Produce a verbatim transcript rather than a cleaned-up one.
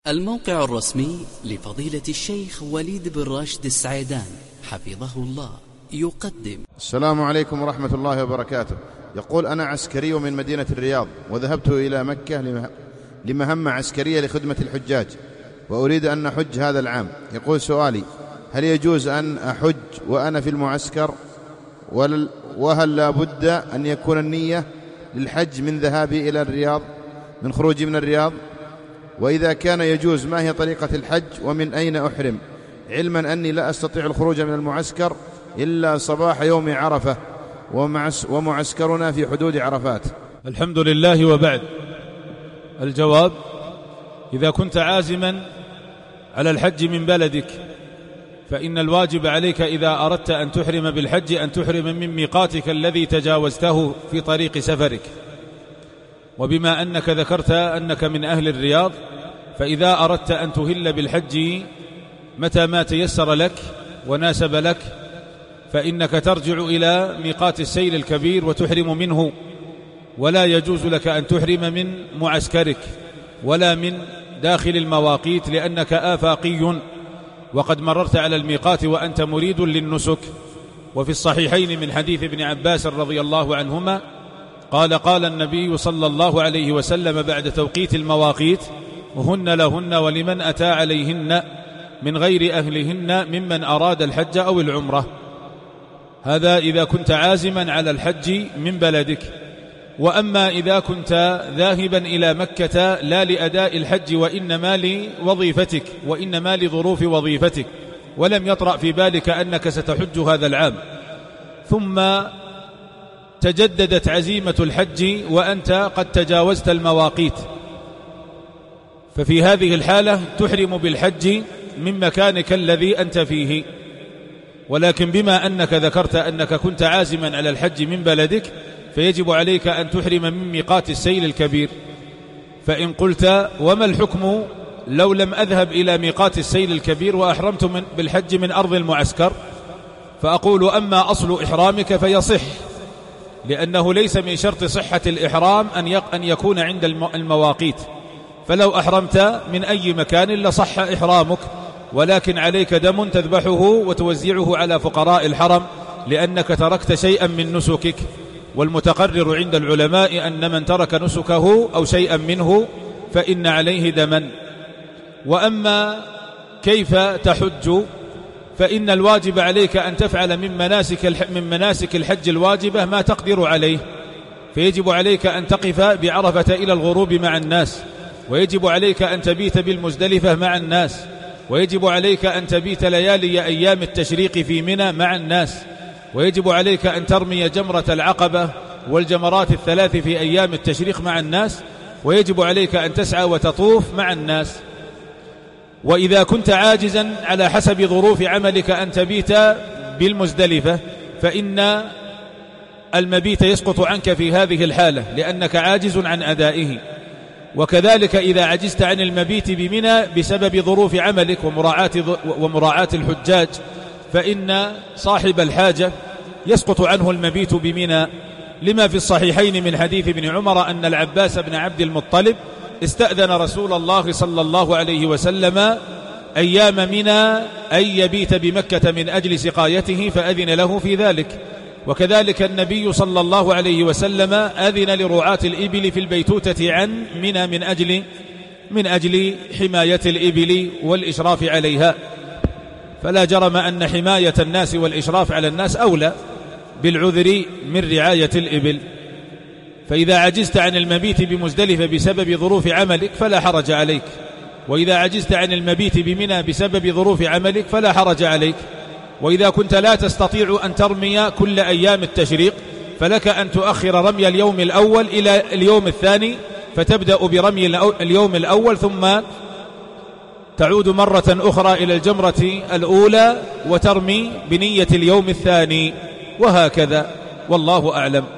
الموقع الرسمي لفضيلة الشيخ وليد بن راشد السعيدان حفظه الله يقدم. السلام عليكم ورحمة الله وبركاته. يقول: أنا عسكري من مدينة الرياض، وذهبت إلى مكة لمهمة عسكرية لخدمة الحجاج، وأريد أن أحج هذا العام. يقول: سؤالي: هل يجوز أن أحج وأنا في المعسكر، وهل لا بد أن يكون النية للحج من ذهابي إلى الرياض، من خروجي من الرياض؟ وإذا كان يجوز، ما هي طريقة الحج ومن أين أحرم، علما أني لا أستطيع الخروج من المعسكر إلا صباح يوم عرفة، ومعسكرنا في حدود عرفات. الحمد لله. وبعد، الجواب: إذا كنت عازما على الحج من بلدك، فإن الواجب عليك إذا أردت أن تحرم بالحج أن تحرم من ميقاتك الذي تجاوزته في طريق سفرك. وبما أنك ذكرت أنك من أهل الرياض، فإذا أردت أن تهل بالحج متى ما تيسر لك وناسب لك، فإنك ترجع إلى ميقات السيل الكبير وتحرم منه، ولا يجوز لك أن تحرم من معسكرك ولا من داخل المواقيت، لأنك آفاقي وقد مررت على الميقات وأنت مريد للنسك. وفي الصحيحين من حديث ابن عباس رضي الله عنهما قال: قال النبي صلى الله عليه وسلم بعد توقيت المواقيت: هن لهن ولمن أتى عليهن من غير أهلهن ممن أراد الحج أو العمرة. هذا إذا كنت عازما على الحج من بلدك. وأما إذا كنت ذاهبا إلى مكة لا لأداء الحج وإنما لوظيفتك وإنما لظروف وظيفتك، ولم يطرأ في بالك أنك ستحج هذا العام، ثم تجددت عزيمة الحج وأنت قد تجاوزت المواقيت، ففي هذه الحالة تحرم بالحج من مكانك الذي أنت فيه. ولكن بما أنك ذكرت أنك كنت عازما على الحج من بلدك، فيجب عليك أن تحرم من ميقات السيل الكبير. فإن قلت: وما الحكم لو لم أذهب إلى ميقات السيل الكبير وأحرمت من بالحج من أرض المعسكر؟ فأقول: أما أصل إحرامك فيصح، لأنه ليس من شرط صحة الإحرام أن يكون عند المواقيت، فلو أحرمت من أي مكان لصح إحرامك، ولكن عليك دم تذبحه وتوزعه على فقراء الحرم، لأنك تركت شيئا من نسكك. والمتقرر عند العلماء أن من ترك نسكه أو شيئا منه فإن عليه دما. وأما كيف تحج، فإن الواجب عليك أن تفعل من مناسك من مناسك الحج الواجبة ما تقدر عليه. فيجب عليك أن تقف بعرفة إلى الغروب مع الناس، ويجب عليك أن تبيت بالمزدلفة مع الناس، ويجب عليك أن تبيت ليالي أيام التشريق في منى مع الناس، ويجب عليك أن ترمي جمرة العقبة والجمرات الثلاث في أيام التشريق مع الناس، ويجب عليك أن تسعى وتطوف مع الناس. وإذا كنت عاجزا على حسب ظروف عملك أن تبيت بالمزدلفة، فإن المبيت يسقط عنك في هذه الحالة لأنك عاجز عن أدائه. وكذلك إذا عجزت عن المبيت بمنى بسبب ظروف عملك ومراعاة, ومراعاة الحجاج، فإن صاحب الحاجة يسقط عنه المبيت بمنى، لما في الصحيحين من حديث ابن عمر أن العباس بن عبد المطلب استأذن رسول الله صلى الله عليه وسلم أيام منى أن يبيت بمكة من أجل سقايته، فأذن له في ذلك. وكذلك النبي صلى الله عليه وسلم أذن لرعاة الإبل في البيتوتة عن منى من أجل من أجل حماية الإبل والإشراف عليها. فلا جرم أن حماية الناس والإشراف على الناس أولى بالعذر من رعاية الإبل. فإذا عجزت عن المبيت بمزدلفة بسبب ظروف عملك فلا حرج عليك، وإذا عجزت عن المبيت بمنى بسبب ظروف عملك فلا حرج عليك. وإذا كنت لا تستطيع أن ترمي كل أيام التشريق، فلك أن تؤخر رمي اليوم الأول إلى اليوم الثاني، فتبدأ برمي اليوم الأول ثم تعود مرة أخرى إلى الجمرة الأولى وترمي بنية اليوم الثاني، وهكذا، والله أعلم.